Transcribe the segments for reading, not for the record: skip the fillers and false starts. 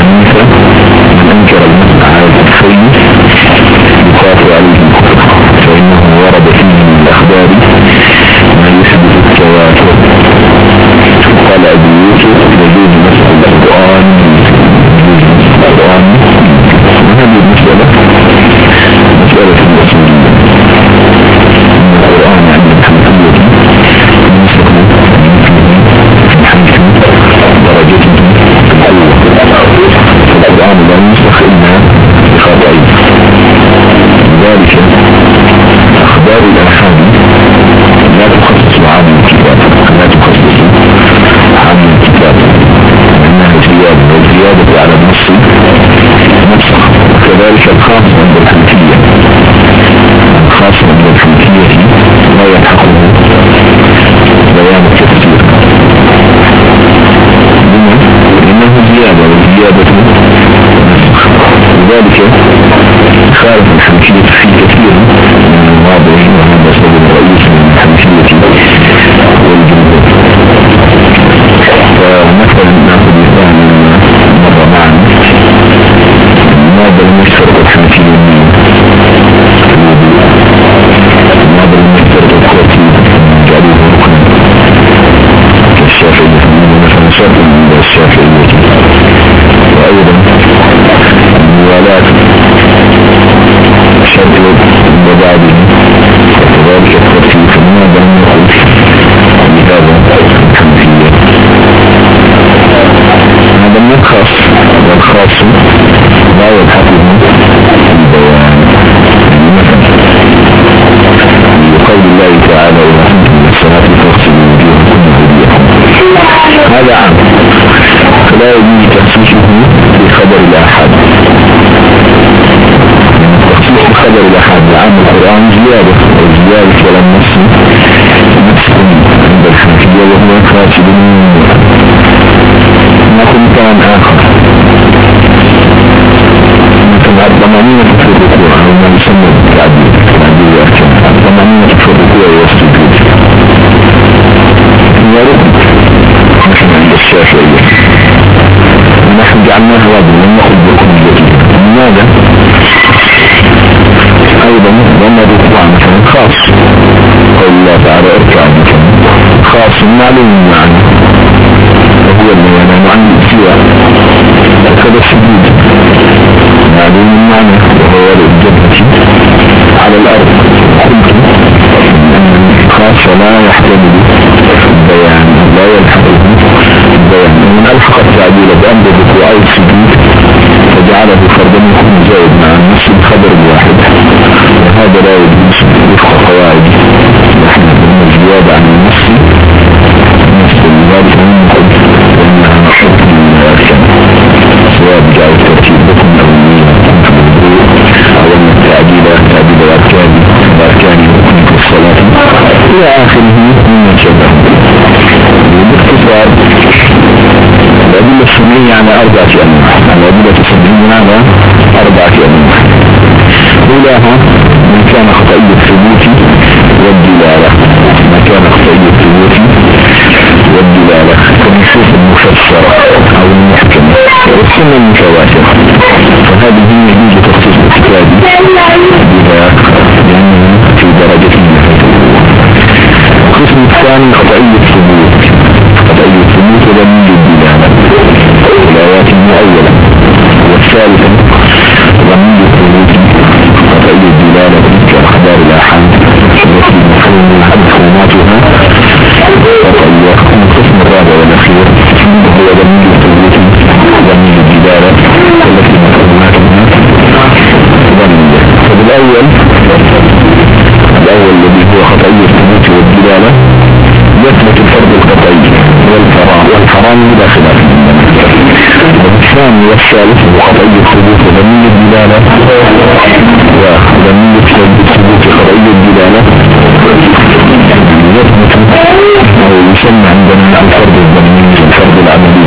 حنيفة من أنكر المسح على الكفين يخاف عليه الكفر، فإنه ورد فيه من الأخبار ما يثبت التواتر. قال أبو يوسف يجوز مسح القرآن، وهذه المسألة مسألة الأصولية، أن القرآن عند الحنفية ينسخ من حيث درجته القوة، فالقرآن لا ينسخ إلا بخطئين. لذلك أخبار الآحاد لا تخصص عن الكتاب، لا تخصص عن الكتاب لأنها زيادة، والزيادة على النص نسخ. وكذلك الخاص عند الحنفية، الخاص عند الحنفية لا يلحقه بيان التفسير لأنه زيادة، والزيادة نسخ. لذلك خالف الحنفية في كثير من المواضع، وهذا سبب رئيس من الحنفية والجمهور. فمثلا نأخذ مثال مرة معنا، ماذا لم يشترط الحنفية ماذا لم يشترط الترتيب جعلوه ركنا كالشافعية، مثلا شرط من الشافعية. وأيضا الموالاة شرط وبعده وكذلك الترتيب، فماذا لم يقل بهذا الحنفية؟ هذا من الخاص، والخاص لا يلحقه البيان. مثلا بقول الله تعالى إذا كنتم للصلاة فاغسلوا وجوهكم وأيديكم، هذا عام فلا يجوز تخصيصه بخبر الآحاد. التخصيص بخبر الآحاد لعام القرآن زيادة، والزيادة على النص نفس عند الحنفية وهو فاسد. نأخذ مثال آخر، مثل الضمانية في الركوع أو ما يسمى بالتعديل، تعديل الأركان. الضمانية في الركوع والسجود هي ركن نحن عند الشافعية، ونحن جعلناها واجب لم نأخذ بركنيته. لماذا؟ أيضا لأن الركوع مثلا خاص، قول الله تعالى اركع بكم، خاص معلوم معنى وهو البيان عن السواء. وكذا السجود معلوم المعنى وهو الجبهة على الأرض. قلت أن الخاص لا يحتمل البيان، لا يلحقه البيان. ومن ألحق التعديل بأمر الركوع أو السجود فجعله فردا يكون زائد مع النص بخبر الواحد، وهذا لا يجوز وفق قواعد نحن من الزيادة عن النص نص. لذلك نقول أنها نشط من الأركان، سواء بجعل الترتيب بكم أو أو أن التعديل تعديل الأركان يكون في الصلاة إلى آخره من شبه. باختصار الأدلة السنية على 4 أنواع، الأدلة السنية على 4 أنواع. أولاها من كان خطئي الثبوت والدلالة، ما كان خطئي الثبوت والدلالة كالنصوص المفسرة أو المحكمة والسنة المتواترة، فهذه يجوز تخصيص الكتاب بها لأنه في درجة النهاية. القسم الثاني خطئي الثبوت، خطئي الثبوت ولم الدلالة الآيات المؤولة. والثالث ضمن الثبوت خطئي الدلالة كأخبار الآحاد التي مفهوماتها خطئية. القسم الرابع والأخير هو ضمن الثبوت ضمن الدلالة التي مفهوماتها ضمنية. فبالأول الذي هو خطئي الثبوت والدلالة يثبت الفرد القطعي والحرام بلا خلاف. والثاني والثالث هو خطئي الثبوت وضمني الدلالة، وضمني الثبوت خطئي الدلالة يثبت أو يسمى عندنا الفرد الضمني الفرد العملي،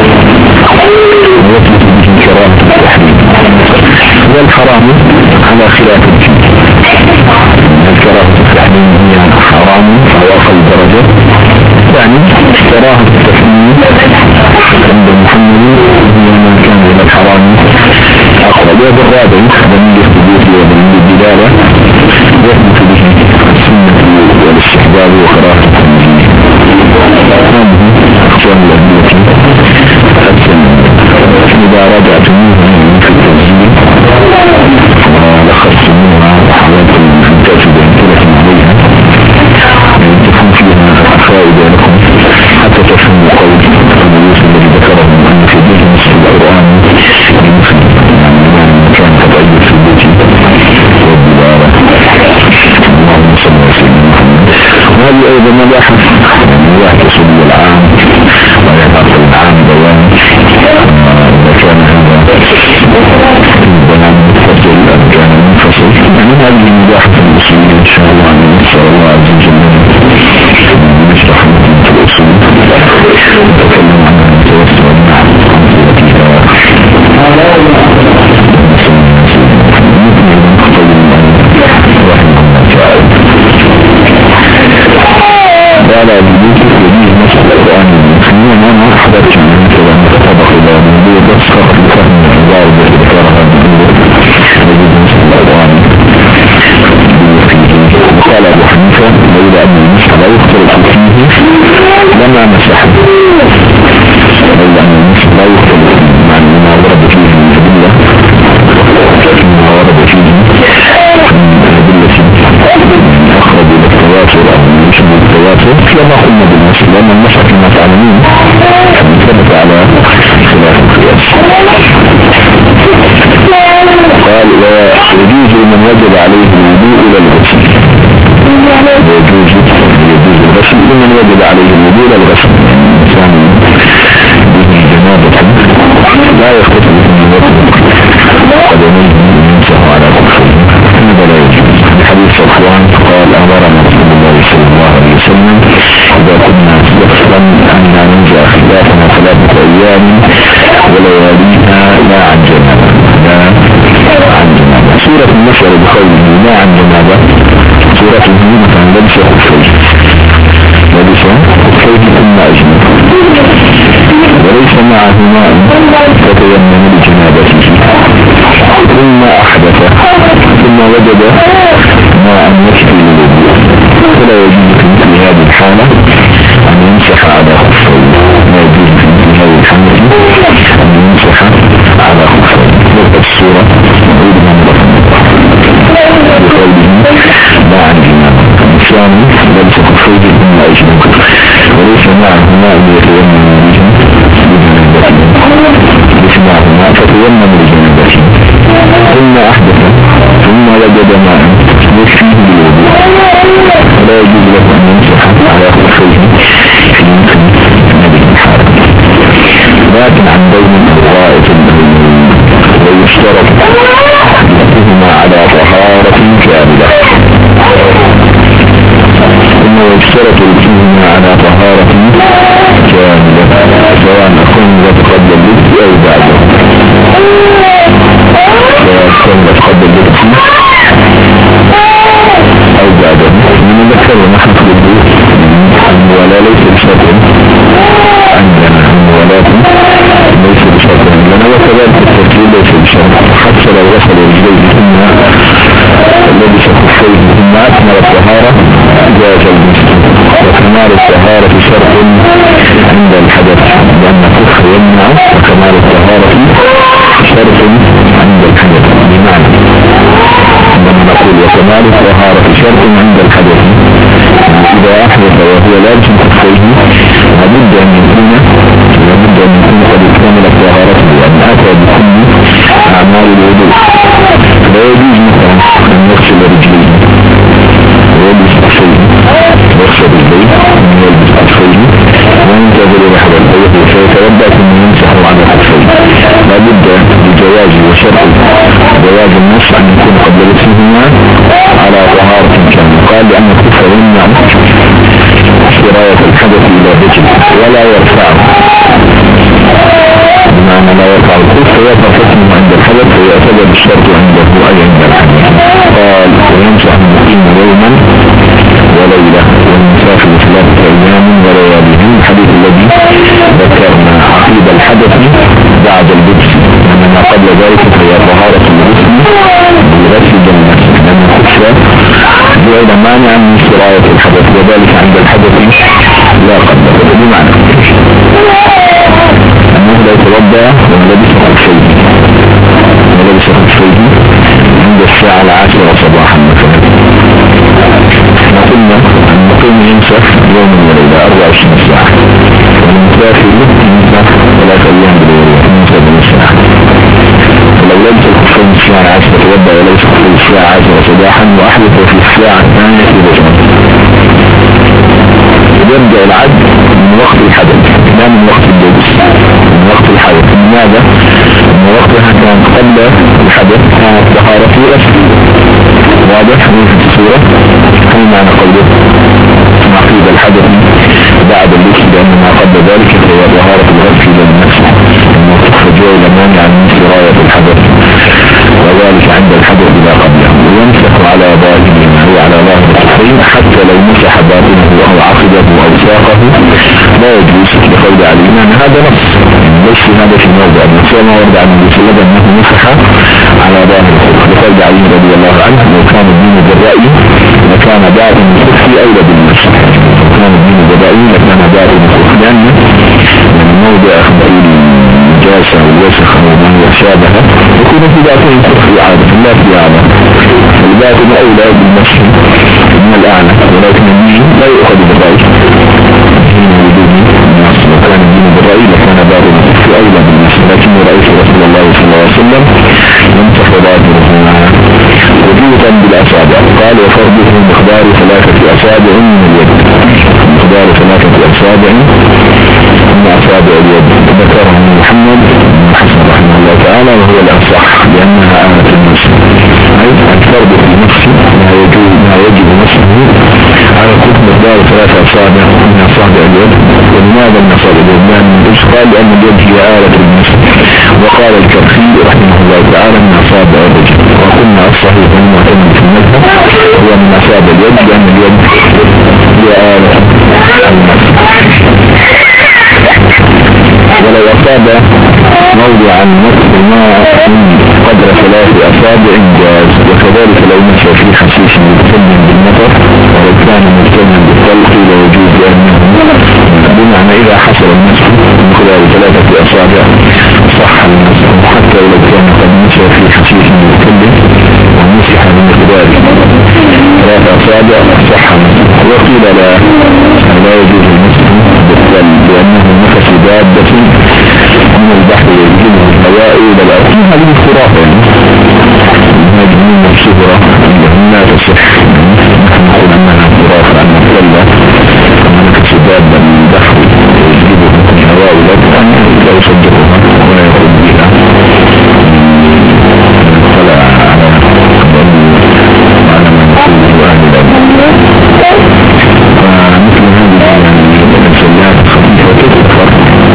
ويثبت به كراهة التحريم. والحرام على خلاف فيه، الكراهة التحريم هي حرام أو أقل درجة، يعني كراهة التحريم عند محمد هي ما كان إلى من وجب عليه الوضوء الغسل، يعني الإنسان به جنابة لا يخطئ من وجه قدميه يمسح على خفيه، هذا لا يجوز. لحديث صفوان قال أمرنا رسول الله صلى الله عليه وسلم إذا كنا سفرا أن ننزع خلافنا 3 أيام ولياليها لا عن جنابة، لا عن جنابة. سورة النشر بقوله لا عن جنابة سورته مثلا لبس خفيه، لبس خفيه ثم أجنب وليس معه ماء فتيمم لجنابته ثم أحدث ثم وجد ماء يكفي للوضوء، فلا يجوز في مثل هذه الحالة أن يمسح على خفيه، لا يجوز في مثل هذه الحالة أن يمسح على خفيه. نقطة السورة نعيدها مرة بقوله لا عن جنابة. الثاني لبس خفيه ثم أجنب وليس معه ماء يتيمم لجنابته، ليس معه ماء فتيمم لجنابته ثم أحدث ثم وجد ماء يكفيه للوضوء، فلا يجوز له أن يمسح على خفيه في مثل هذه الحالة. لكن عن بين الغائط ويشترط لهما على طهارة كاملة، ثم يشترط فيهما على طهارة كاملة سواء أكون يتقبل اللبس أو بعده، سواء أكون يتقبل اللبس أو بعده. من ذكر ونحن في اللبس ولا ليس بشرط عندنا، ولكن ليس بشرط عندنا، وكذلك الترتيب ليس بشرط، حتى لو غسل رجليه ثم لبس خفيه ثم أكمل الطهارة جاز المسلم. وكمال الطهارة شرط عند الحدث لأن الكفر يمنع، وكمال الطهارة شرط عند الحدث، بمعنى عندما نقول وكمال الطهارة شرط عند الحدث إذا أحدث وهو لابس خفيه لابد أن يكون قد اكتمل طهارته وأن أتى بكل أعمال الوضوء. لا يجوز مثلا أن يغسل رجليه ويلبس خفيه، يغسل رجليه ويلبس خفيه وينتظر لحظة الفجر فيتوضأ ثم يمسح على خفيه. لابد لجواز وشرط جواز النص أن يكون قبل لبسهما على طهارة كاملة. قال لأن الكفر يمنع سراية الحدث إلى الرجل ولا يرفعه، بمعنى لا يرفع الكفر ويرفع حكمه عند الحدث ويعتبر الشرط عنده أي عند الحدث. قال ويمسح المقيم يوما وليلة والمسافر 3 أيام ولياليهم، الحديث الذي ذكرنا عقيد الحدث بعد اللبس، أن ما قبل ذلك فهي طهارة الجسم بغسل النفس، لأن الكفر جعل مانعا من سراية الحدث وذلك عند الحدث لا قبل، بمعنى أنه لا يتوضأ ولبس خفيه عند الساعة 10 صباحا مثلا. قلنا المقيم يمسح يوم وليلة 24 ساعة، والمسافر يمسح 3 أيام بالساعة. فلو لبس الخفين الساعة 10 توضأ وليس خفين الساعة 10 صباحا وأحدث في الساعة 2 في بجمع، يبدأ العد من وقت الحدث لا من وقت اللبس، من وقت الحدث. لماذا؟ من وقتها كان قبل الحدث كانت طهارة في الأسل، واضح في الصورة. هل معنى قوله عقيد الحدث بعد اللبس لأن ما قبل ذلك هي طهارة الغسل للنفس، أنه تخرجوا إلى مانع من سراية الحدث وذلك عند الحدث إذا قبله. ويمسح على ظاهره هو على ظاهر الخفين حتى لو مسح باطنه أو عقده أو ساقه لا يجوز، لقول علي أن هذا نص ليس هذا في موضع النص وما ورد عن النبي صلى الله عليه وسلم أنه مسح على ظاهر الخف، لقول علي رضي الله عنه لو كان الدين بالرأي لكان باطن الخف أولى بالنص، لو كان الدين بالرأي لكان باطن الخف، لأن موضع النجاسة والوسخ وما يشابه يكون في باطن الخف عادة لا في أعلى، الباطن أولى بالنص من الأعلى، ولكن الدين لا يؤخذ بالرأي وكان الدين بالرأي لكان باطن الخف أولى بالنص، لكن رأيت رسول الله صلى الله عليه وسلم يمسح باطنهما وجودا بالأصابع. قال وفرضه مقدار 3 أصابع من اليد، مقدار 3 أصابع من أصابع اليد. ذكره محمد بن حسن رحمه الله تعالى وهو الأصح لأنها آلة المسح، أي الفرد في نفسه ما يجب مسحه على كل مقدار 3 أصابع من أصابع اليد. ولماذا من أصابع اليد؟ قال لأن اليد هي آلة المسح. وقال الكرخي رحمه الله تعالى من أصابع الرجل. وقلنا الصحيح والمعتمد في المذهب هو من أصابع اليد لأن اليد هي آلة المسح. ولو أصاب موضع المسح ما قدر 3 أصابع جاز. وكذلك لو مشى في حشيش ملتزم بالمطر ولو كان ملتزم بالطلق لا يجوز لأنه بمعنى إذا حصل المسح من خلال 3 أصابع صح المسح حتى ولو كان قد مشى في حشيش ملتزم ومسح بمقدار 3 أصابع صح المسح. وقيل لا يجوز المسح بالطلق لأنه نفس دابة من البحر يجيبه الهواء إلى الأرض. هذه خرافة مجنون الشهرة لا تصح. نحن نقول أنها خرافة أن نطلع نفس دابة من البحر يجيبه الهواء إلى الأرض لا يصدقها ولا يقول بها طلع على ما نقوله أهل فمثل هذه السيئات الخفيفة تكفر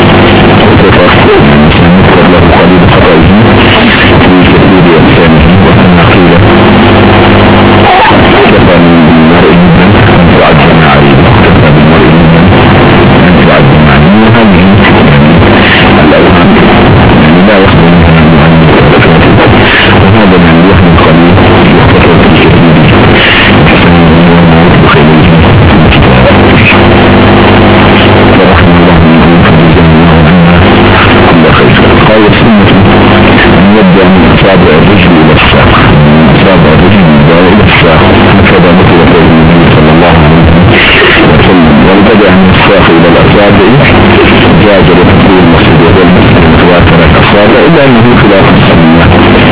نذكر له قليل خطئه في كثير أجسامه. وأن قيل كفى بالمرء ممن أن تعد معاريض كفى بالمرء ممن أن تعد معاريض. وهذه الأوهام لا يخلو منها المؤمن وهذا من الوهم القليل يختصر في كثير أجسامه وما يطبخ إليه ورحمه الله من قال السنة أن يبدأ من أصابع الرجل إلى الساق، أصابع الرجل إلى الساق هكذا مثل قول النبي صلى الله عليه وسلم. والبدأ من الساق إلى الأصابع جاز لتقول المسجد وهو المسجد مقدار 3 أصابع إلا أنه خلاف السنة.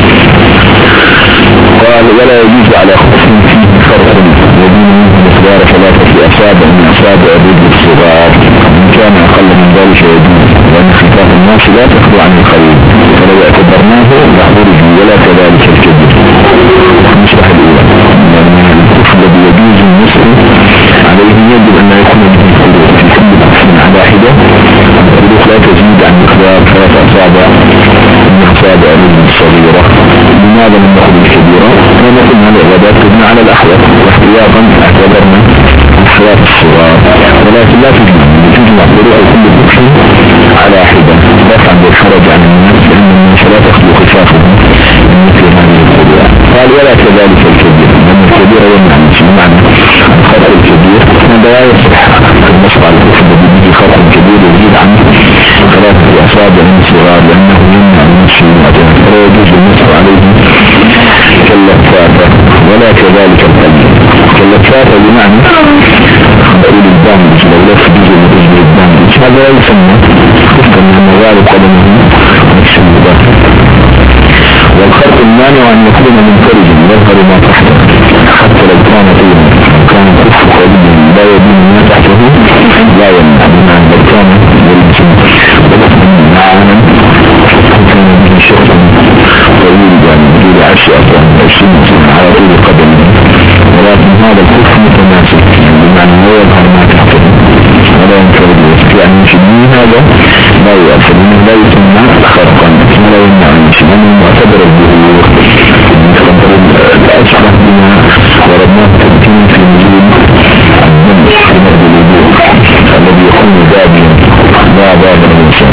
قال ولا يجوز على خف فيه فرق يدين منه مقدار 3 أصابع من أصابع الرجل الصغار إن كان أقل من ذلك يجوز لأن خفاف الناس لا تخلو عن الخير فلو اعتبرناه لخروج ولا كذلك الكبير. نشرح الأولى لأن الكفر الذي يجوز المسح عليه يجب أن يكون به الخروج في كل كفر على حدة. الخروج لا تزيد عن مقدار 3 أصابع من أصابع الرجل الصغيرة. لماذا من نقول الكبيرة؟ ونقول هذا العبادات تبنى على الأحوال واحتياطا اعتبرنا الحياة الصغار ولكن لا تجمع فروع كل كفر على حدة رفعا بالحرج عن الناس لأن الناس لا تخلو خفافهم مثل هذه الفروع. قال ولا كذلك الكبير لأن الكبير يمنع بمعنى الخطأ الكبير هذا لا يصح المسح على الكفر الذي به خطأ كبير يزيد عن 3 أصابع من صغار لأنه يمنع المسح فلا يجوز المسح عليه كاللفافة ولا كذلك القليل. كاللفافة بمعنى خبري للدامج لو لف جزء من رجل الدامج هذا لا يسمى خفا من مغالب قدمه ونفس المدافع. والخرق المانع أن يكون منفرجا يظهر ما تحته حتى لو كان طولا كان الكف قويا لا يبين ما تحته لا يمنع بمعنى لو كان يلبسا معانا كان به شخص طويل يعني بدون 10 أو 20 سنة على طول قدمه ولكن هذا الكف متماسك بمعنى لا يظهر ما تحته ولا ينفرد يعني يشبه هذا لا يؤثر منه لا يسمى خرقا ولا يمنع يشبه من معتبر الظهور يتقدر الأشعر بما وربناه تبكين في نزول الدم في مرض الوضوء الذي يكون دابيا لا باب الإنسان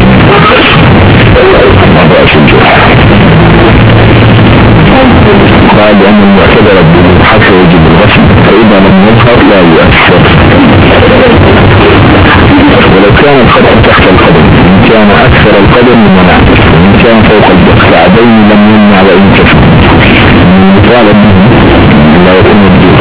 ما بأس الجرح. قال لأن المعتبر الظهور حتى يجب الغسل فإذا لم يظهر لا يؤثر. ولو كان الخطأ تحت القدم إن كان أكثر القدم منع وإن كان فوق الكعبين لم يمنع وإن كفر. المطالب لا يكون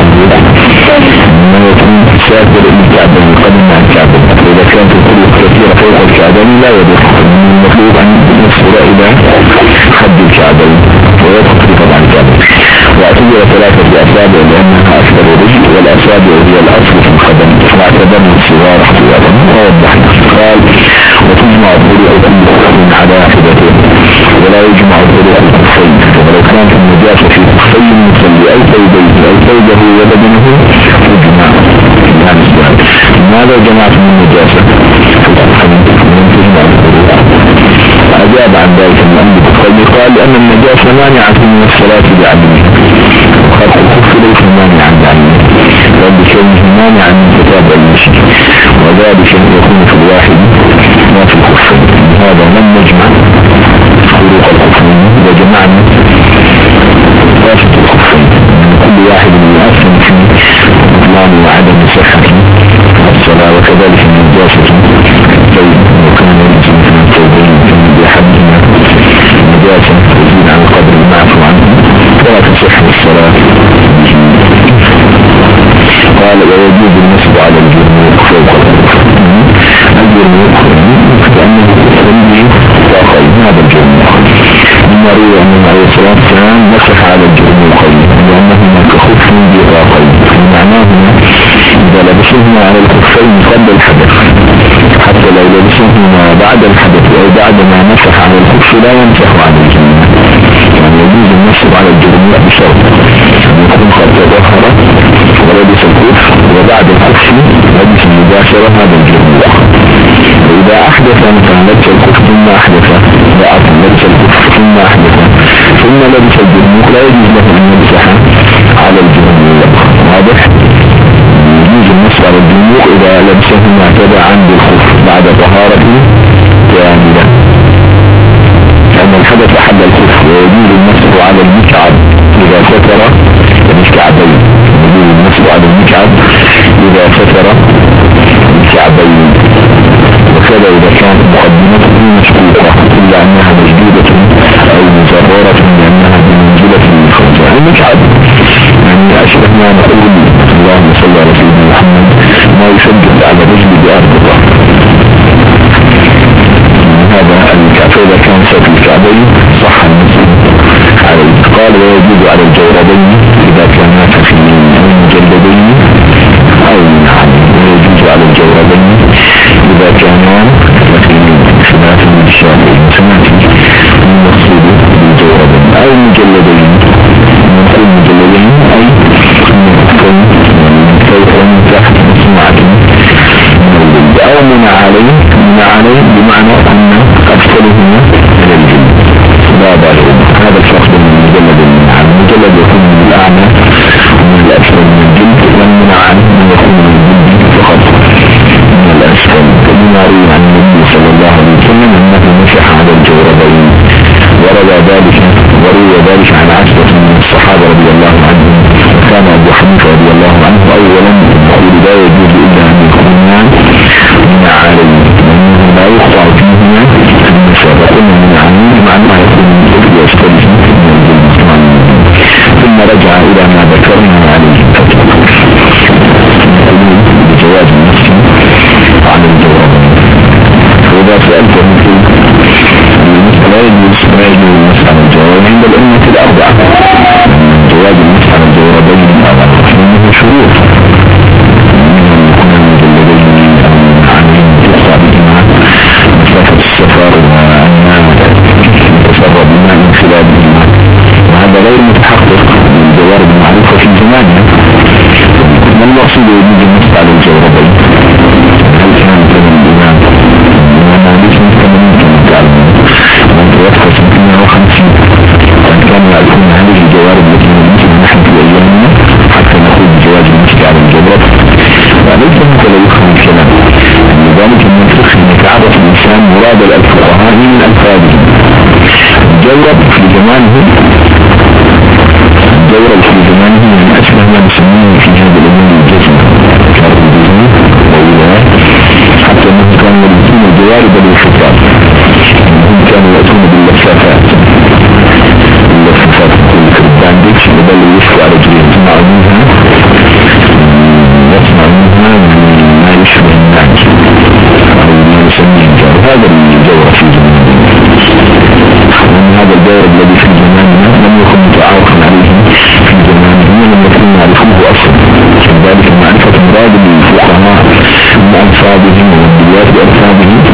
ما يكون سافر الكعبين القدم مع الكعبين وإذا كانت الكروب كثيرة فوق الكعبين لا يضر. المطلوب أن يصل إلى حد الكعبين ويدخل طبعا الكعبين. واعتبر 3 أصابع لأنها أكثر الرجل والأصابع هي الأصل في القدم واعتبرنا الصغار قال وتجمع الضلوع كل خف على حدته ولا يجمع الضلوع الخفين، ولو كانت النجاسة في خفين المصلي أو ثوبيه أو ثوبه وبدنه تجمع. يعني السؤال ماذا جمعت من النجاسة في الخفين من تجمع الضلوع؟ أجاب عن ذلك المؤلف قال لأن النجاسة مانعة من الصلاة بعدمها، وخلق الخف ليس مانعا بعدمه بل بكونه مانعا من تتابع المشي، وذلك يكون في الواحد ما في الخفين. هذا لم نجمع خروق الخفين وجمعنا واسط الخفين من كل واحد يؤثر في بطلان وعدم صحة الصلاة، وكذلك النجاسة الثوب وكان يلزم من الثوبين بأحدهما نجاسة تزيد عن قدر المعفو عنه فلا تصح الصلاة. قال ويجوز النصب على الجرموق فوق الجرموق لأنه يسمي ساقين. هذا الجرموق مما روى أنه عليه الصلاة والسلام مسح على الجرموقين لأنهما كخف بساقين، معناهما إذا لبسهما على الخفين قبل الحدث حتى لو لبسهما بعد الحدث أو بعد ما مسح على الخف لا يمسح على الجرموق. يعني يجوز النصب على الجرموق بشرط أن يكون قد تظهر ولبس الخف وبعد الخف لبس مباشرة هذا الجرموق. وإذا أحدث مثلا لبس الخف ثم أحدث لبس الخف ثم أحدث ثم لبس الجرموق لا يجوز له أن يمسح على الجرموق. واضح؟ يجوز النصب على الجرموق إذا لبسهما تبعا بالخف بعد طهارته كاملة، لأن الحدث أحد الخف. ويجوز النصب على المكعب إذا ستر الكعبين، يجوز النصب على المكعب إذا ستر الكعبين، وكذا إذا كانت مقدمته مشقوقة إلا أنها مشدودة أو مزررة لأنها بمنزلة الخوزة. المكعب يعني أشبه ما نقول اللهم صل على سيدنا محمد ما يشدد على الرجل بأرض الله. هذا الكعب إذا كان سوف الكعبين صح النصب عليه. قال ويجوز على الجوربين إذا كانا خفيين أو مجلدين أو منعين، ويجوز على الجوربين إذا كانا خفيين خلافا للشافعي سمعت المقصود بالجوربين أو مجلدين. نقول مجلدين أي من فوق ومن تحت مصنوعة من الجلد، أو منع عليه بمعنى أن أدخلهما إلى الجلد لا بالغ. هذا الفرق بين المجلد والمنع. المجلد يكون من الأعلى ومن الأسفل من الجلد، والمنع يكون من الجلد فقط من الأسفل. كما روي عن النبي صلى الله عليه وسلم أنه مسح على الجوربين، وروي ذلك عن عشرة من الصحابة رضي الله عنهم، وكان أبو حنيفة رضي الله عنه أولا يقول لا يجوز إلا أن يكونان من عليه لأنه لا يقطع فيهما المسافة. وقلنا من عليه معناه يكون من الجلد ويستلزم من الجلد، ثم رجع إلى ما ذكرنا عليه بجواز النص على الجوربين. وإذا سألت مثل لا يجوز النص على الجوربين عند الأمة الأربعة. جواز النص على الجوربين منه شروط، منهم يكون المجلدين أو عنهم تقطع بهما مسافة السفر وأنها يتسرب بما من خلالهما، وهذا غير متحقق من الجوارب المعروفة في زماننا. ما المقصود يجوز النص على الجوربين؟ هل كان كلام الإمام ليس مكمل كما تعلمون من توفى سنة 150 كان يعرفون هذه الجوارب التي يمكن نحن في أيامنا حتى نقول بجواز النص على الجورب، وليس مثل يفهم الكلام. لذلك من فقه متعرف الإنسان مراد الفقهاء من ألفاظهم. الجورب في زمانه من أشبه ما نسميه في هذا الأمور الجزم كالرجوم والولاء، حتى أنهم كانوا يلبسون الجوارب للحفاظ، هم كانوا يأتون باللفافات كل بانديكس بدل يشفوا على جريم يصنعوا منها ما يشبه الناس أو ما يسميه الجور. هذا الجور في زماننا، ومن هذا الجور الذي في زماننا لم يكن متعارفا عليه في زماننا ولم يكن يعرفوه أصلا. لذلك معرفة مراد الفقهاء من ألفاظهم ومدلات ألفاظهم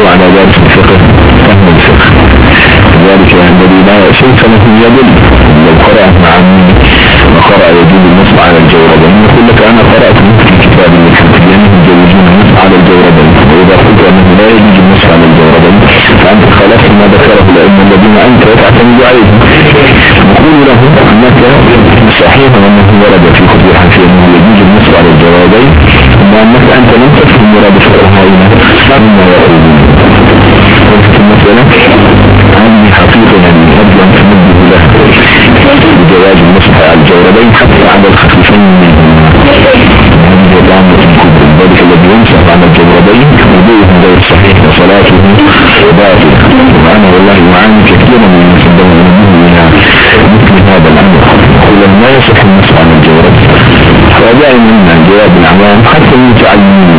على ذلك الفقه فهم الفقه. ذلك الذي لا شيء له يدل لو قرأ معاني وقرأ يجوز النصب على الجوربين يقول لك أنا قرأت في كتاب الحنفيين يجوزون النصب على الجوربين، وإذا قلت أنه لا يجوز النصب على الجوربين فأنت خالفت ما ذكره العلم الذين أنت تعتمد عليهم. نقول له أنك صحيح أنه ورد في كتب الحنفيين أنه يجوز النصب على الجوربين، وأنك أنت لم تفهم مراد الفقهاء مما يقولون. وفي المسألة هذه حقيقة يعني أرجو أن تنبه لها بجواز النصب على الجوربين حتى على الخفيفين منهما. هذه ضامة الكبر ذلك الذي ينصب على الجوربين وضوءه غير صحيح وصلاته باطلة. وأنا والله أعاني كثيرا من المسلمين إلى مثل هذا الأمر، يقول لا يصح النصب على الجوربين. ودائما من جواب العوام حتى المتعلمين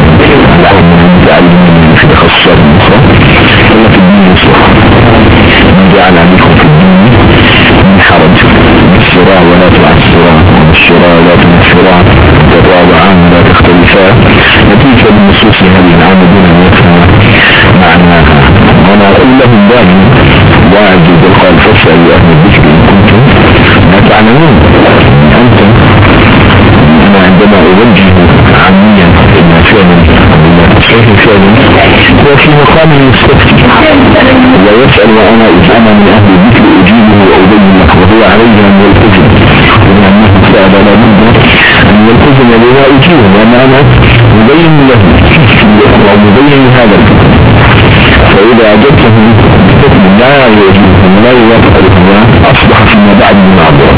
في تخصصات أخرى ولا في الدين يصح من جعل عليكم في الدين من حرج بالشراء ولا تعسرا والشراء لا تنفرا تتواضعان ولا تختلفا نتيجة بالنصوص هذه العامدين أن يفهم معناها. وانا اقول لهم دائما واعد بالقال فاسألوا أهل الذكر إن كنتم لا تعلمون. أنتم أنا عندما أوجه عاميا إلى فعلا إلى تصحيح فعلا هو في مقام المستفتي ويسأل وأنا إذ أنا من أهل الذكر أجيبه وأبين لك وهو عليه أن يلتزم لأنه سأل لا بد أن يلتزم بما أجيبه وأنا مبين له ومبين هذا الفكر. فإذا أجبته بحكم لا يجوز ولا يوافق الهوى أصبح فيما بعد معذورا.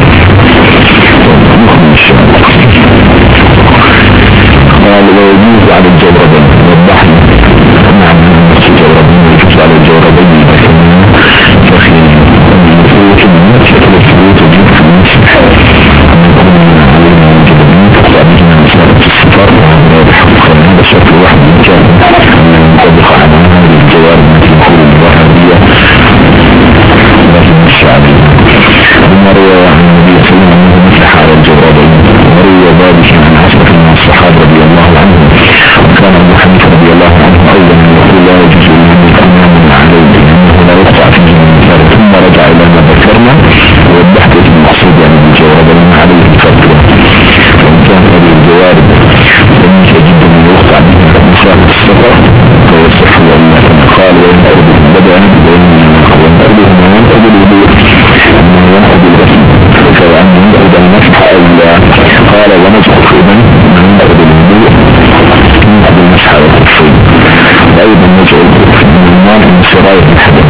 قال ويجوز على الجوربين والضحي نعم نفس الجوربين ويجوز على الجوربين فخير الفروت من شكل الفروت وجود في المسح علينا وجدين فقابلنا مسارة السفر وهذا بحقق هذا شرط واحد من كان ينطبق على هذه الجوارب التي يقول الوهابية لكن الشعبية. ثم روى عن النبي صلى الله عليه وسلم مسح على الجوربين وروى ذلك عن عشرة من الصحابة رضي الله عنهم. وكان أبو حنيفة رضي الله عنه أيضا يقول لا يجوز لمن يكون من عليه لأنه لا يقطع فيه من مثال. ثم رجع إلى ما ذكرنا ووضحت المقصود يعني بالجوارب عليه الفترة. وإن كان هذه الجوارب جميلة جدا من يقطع بها مسافة السفر فيصح وإلا كما قال وإن أرضهم بدأ وإن أرضهم وينقض الوضوء أنه ينقض الغسل فأن ينقض المسح أو لا. قال ونجح إذن من ينقض الوضوء ينقض المسح على الخفين. وأيضا نجع الخف من المال من سراية الحدث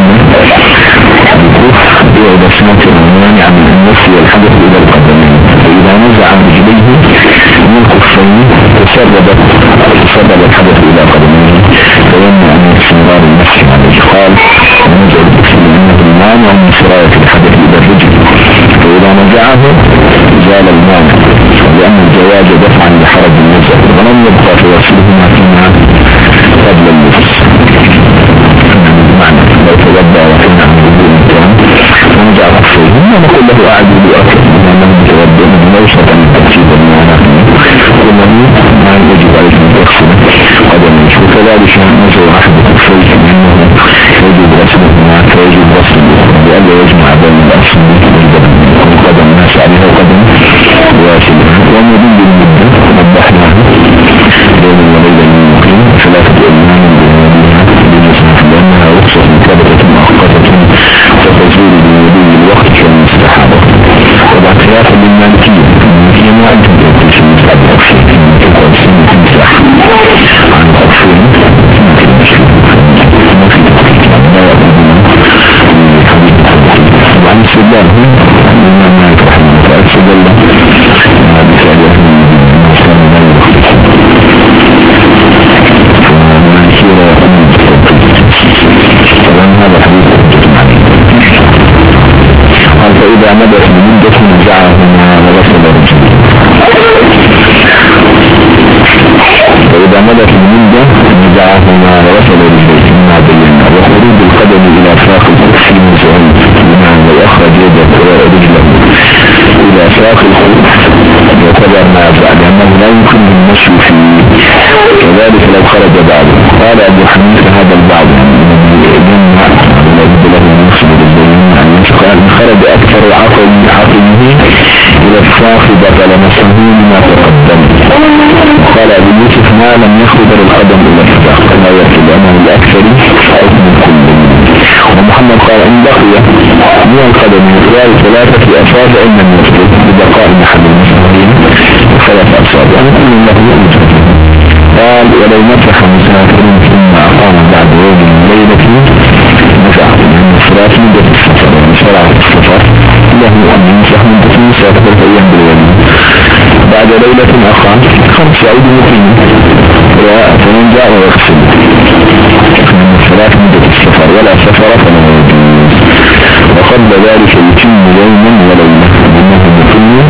إذا سمعت المانع من النفس والحدث إلى القدمين فإذا نزع رجليه من الخفين تسرب الحدث إلى قدميه فيمنع من استمرار النفس عليه. قال ونزع الخف لأنه المانع من سراية الحدث إلى الرجل فإذا نزعه زال المانع لأن الجواز دفعا لحرج النزع ولم يبقى توصلهما فيما قبل اللبس. معنى لو توضع وحين عن وضوء الكرام ونجع رفضه ونقول له أعد بأكثر لأنه متوضع من موسط من تقصيد المعنى ومن ما يجب عليك من تقصد قدمه. وكذلك نزع أحد كفيه لأنه يجب غسلهما فيجب غسله لألا يجمع بين الأصل والقدم الناس عليها وقدم واسلها. ومدين بالمدة وضحناه يوم وليلة من المقيم ثلاثة أيام لأنها رخصة ثابتة مؤقتة فتزول بوضوء الوقت كالمستحاضة. وبعد خلافا للمالكية المالكية ما عندهم يقول شيء مستحب الخفين تقول سنة تمسح عن الخفين ما في مشكلة ما في تقليد لا يقولون لحديث الخفين. وعن السلام هم ما يترحمون فأكسد الله بسأل أهل المسلم لا يخفين فالمالكية لا يقولون هذا الحديث حجة عليه. قال فإذا مدت بمدة نزعهما وغسل رجله. فإذا مدت بمدة نزعهما وغسل رجله مما بينا. وخروج القدم إلى ساق الخف نزعه بمعنى لو أخرج يده ورجله إلى ساق الخف يعتبر نازع لأنه لا يمكن المشي فيه كذلك لو خرج بعضه. قال أبو حنيفة هذا البعض الخفاف بطل مسحه لما تقدم. وقال أبو يوسف ما لم يخبر القدم إلى الفراق لا يركب أمام الأكثر حكم كل. ومحمد قال إن بقي من القدم مقدار 3 أصابع من المسجد ببقاء محل المسلمين 3 أصابع كل له يوجد. قال ولو مسح مسافر ثم أقام بعد يوم ليلة مسح من الصلاة مدة السفر يعني شرعة السفر له أن يمسح مدة المسافر أيام باليوم بعد ليلة أقام 5 يعود مقيم فمن جاء ويغسل من الصلاة مدة السفر ولا سفر فلا يجوز. وقبل ذلك يتم يوما وليلة لأنه مقيم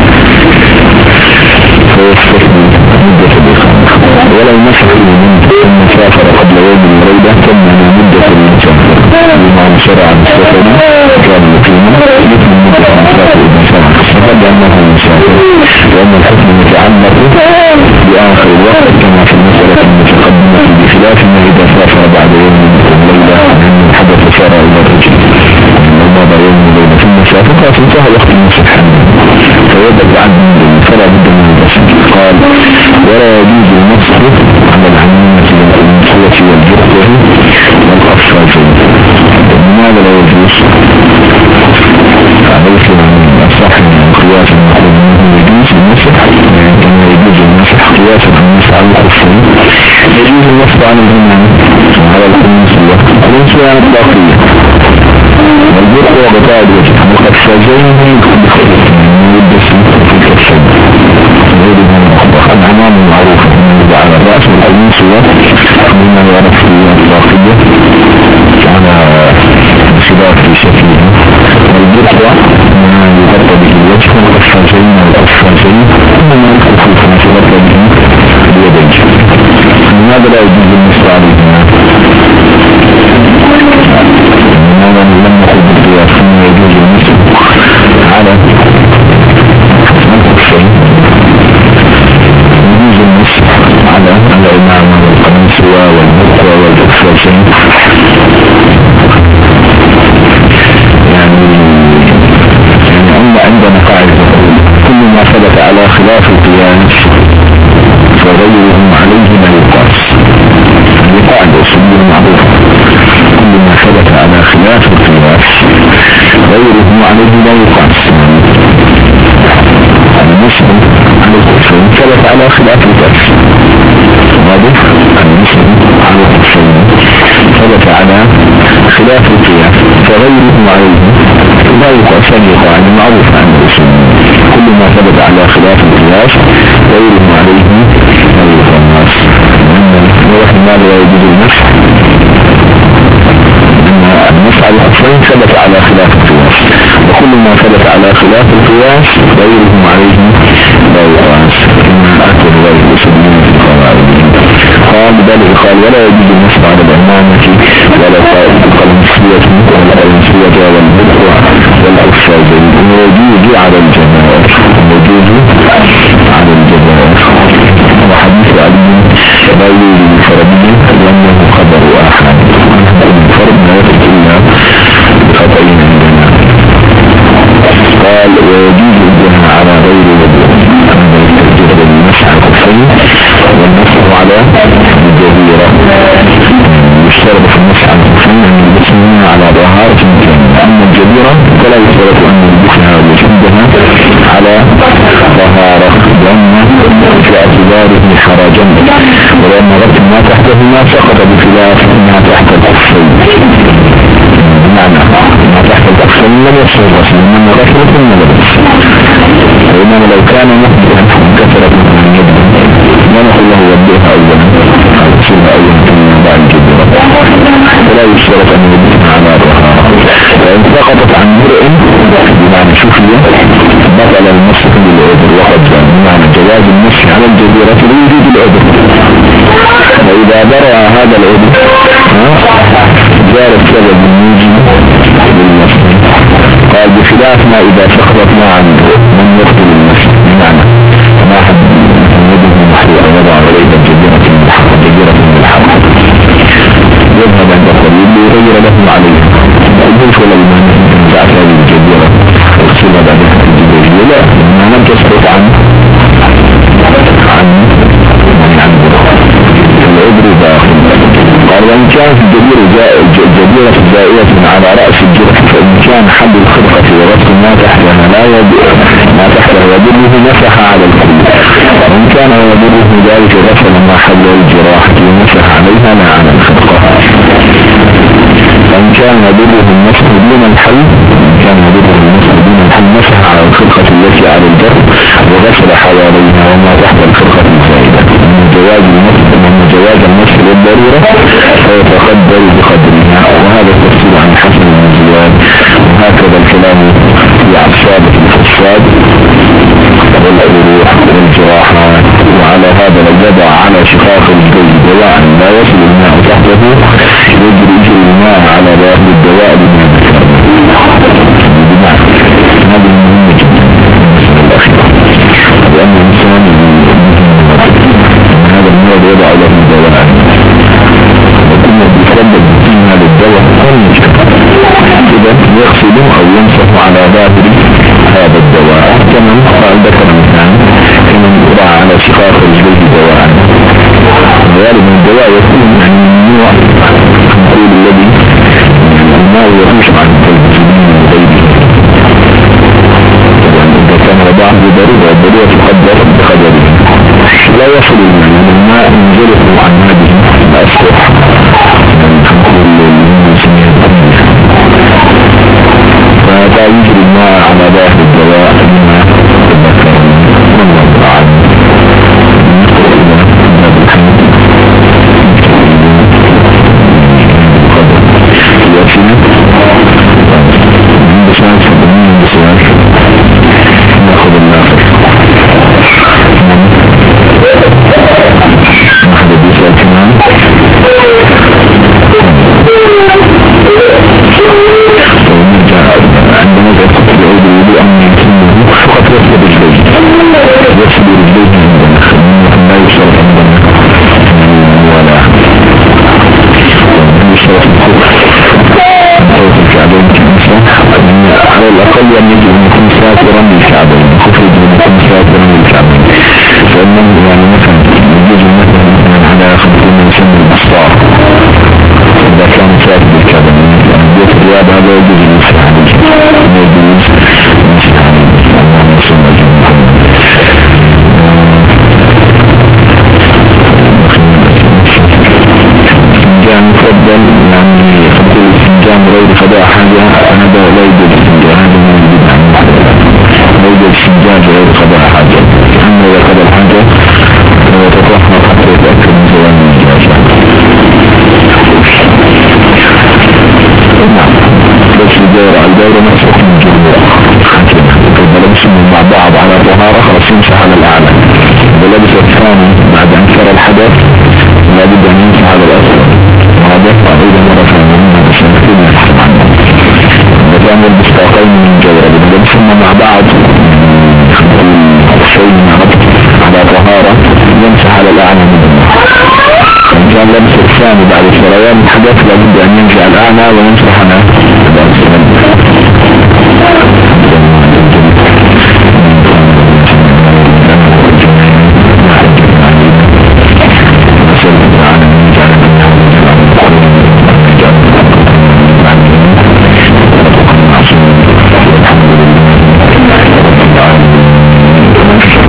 فيستثني مدة الإقامة. ولو مسح من ثم سافر قبل يوم وليلة ثم مدة المسافر بمعنى شرع السفر كان مقيما مثل مدة المسافر إذا شرع السفر لأنه مسافر لأن الحكم متعلق بآخر الوقت كما في المسألة المتقدمة بخلاف ما إذا سافر بعد يوم وليلة أن الحدث سار إلى الرجل مضى يوم وليلة ثم سافر فانتهى وقت المسح فيبدأ عنه فلا بد من الغسل. قال ولا يجوز المسح على العمامة والأنفية والجرة والقفازين. لماذا لا يجوز؟ ليس من الصح من قياس المقول منه يجوز المسح كما يجوز المسح قياسا عن المسح على الخفين. يجوز المسح على العمامة وعلى الأنفية الأنفية الإطلاقية والجرة وغطاء الوجه والقفازين بخطوط يلبس في الكفين العمام المعروفة من على الرأس والأنفية مما يعرف في الإطلاقية على بخلاف في شكلها. والجرة ما يغطى به الوجه والقفازين والقفازين مما يخفف ما يغطى به اليدين. لماذا لا يجوز المسح عليهما؟ لماذا لم نقل بالقياس ثم يجوز المسح على الكفين؟ يجوز المسح على العمامة والقميصية والمرقى والقفازين يعني عندنا قاعدة كل ما ثبت على خلاف القياس فغيره عليه لا يقاس. هذه قاعدة أصولية معروفة كل ما ثبت على خلاف القياس غيره عليه لا يقاس. المسلم على الكفين ثبت على خلاف القياس واضح. المسلم على الكفين ثبت على خلاف القياس فغيره عليه لا يقاس. هذه قاعدة معروفة عن الأصول كل ما ثبت على خلاف القياس غيره عليه لا يقاس. لماذا لا يجوز المسح؟ أن المسح على الكفين ثبت على خلاف القياس وكل ما ثبت على خلاف القياس غيره عليه لا يقاس كما أكد ذلك الأصوليين في القواعد. قال بل قال ولا يجوز المسح على العمامة ولا القميصية ولا الأنفية والبرقع والقفازين ويجوز على الجبائر وحديث علي لا يوجد فرضي لأنه خبر أحد الفرد لا يخرج إلا بخطئين عندنا. قال ويجوز الجنة على غير وجه هذا يستجد المسح على الكفين والمسح على الجزيرة. يشترط في المسح على الكفين أن يلبسها على ظهارة المكان. أما الجزيرة فلا يشترط أن يلبسها ويشدها على ظهارة لأن في اعتباره حرجا ولأن غطي ما تحتهما سقط بخلاف ما تحت الكفين. بمعنى ما تحت الكفين لم يصل الغسل إنما غسل ثم لبس. وإنما لو كان محدثا كثرت من يده لا نقول له يبدأها أولا أو يصلها أولا ثم بعد الجبرة ولا يشترط أن يلبسها على ظهارة. وإن سقطت عن مرء بمعنى شفية بطل المسح للعذر وقد بمعنى جواز المسح على الجزيرة لوجود العذر. وإذا برأ هذا العذر جار السبب الموجب للمسح. قال بخلاف ما إذا سقطت عن من يقتل المسح بمعنى ما حد يده محروقة وضع عليه الجزيرة من الحرق يذهب عند الطبيب ليغير له عليه الجنس ولا بمعنى تنزعت هذه الجزيرة اغسلها بعد الجزيرة لا ما لم تسقط عن العذر داخل. قال وإن كانت جديرة زائية على رأس الجرح فإن كان حد الخرقة وربط ما تحتها يضره مسح على الكل، وإن كان يضره ذلك غسل ما حل الجراحة ومسح عليها لا على الخرقة. وإن كان يضره المسح دون الحل مسح على الخرقة التي على الجرح وغسل حواليها وما تحت الخرقة الزائدة. من جواز المسح للضرورة فيتقدر بقدرها، وهذا التفصيل عن حسن بن زياد. وهكذا الكلام في عصابة الفساد والجروح والجراحات. وعلى هذا لو على شقاق الجلد دواء لا يصل الماء تحته يجري الماء على ظاهر الدواء بما ذكرنا. هذا مهم جدا لأن الإنسان هذا المرض يضع له دواء وكنا بيسبب فيه هذا الدواء إذا يغسله أو يمسح على ظاهر هذا الدواء كما قال ذكر مثلا كمن يضع على شقاق رجليه دواء. وغالب الدواء يكون من نوع نقول الذي الماء يخرج عن الجنين وغيره، إذا كان وضعه بضرورة تقدر بقدره لا يصل الماء ينزله عن هذه الأسطح فلا يجري الماء على ظاهر الدواء بما الأقل أن يجب أن يكون ساترا للكعبين، خفرج أن يكون ساترا للكعبين، فإنه يعني مثلا يجب مثلا على 50 يسمى الأسطار إذا كان ساتر للكعبين. يعني بيت الرياض هذا يجب المسح عليه، يجب المسح عليه. اللهم صل على محمد. الفنجان مفضل يعني يفضل الفنجان غير قضاء حاجة، هذا لا يوجد الفنجان، لا يوجد الفنجان غير قضاء حاجة. أما إذا قضى الحاجة وتطهر حتى يتأكد من زوال النجاسة. نعم بس الدورة نفسه من الجمهور لبسهم مع بعض على طهارة خلاص يمسح على الأعلى، ولبس الثاني بعد أن سر الحدث لابد أن يمسح على الأسفل، وهذا يقطع إذا مرة ثانية من الشمسين يحسن عنه. وكان البستاقين من جورة لبسهم مع بعض شيء على طهارة يمسح على الأعلى منه. إن كان لبس الثاني بعد سريان الحدث لابد أن يمسح الأعلى ويمسح على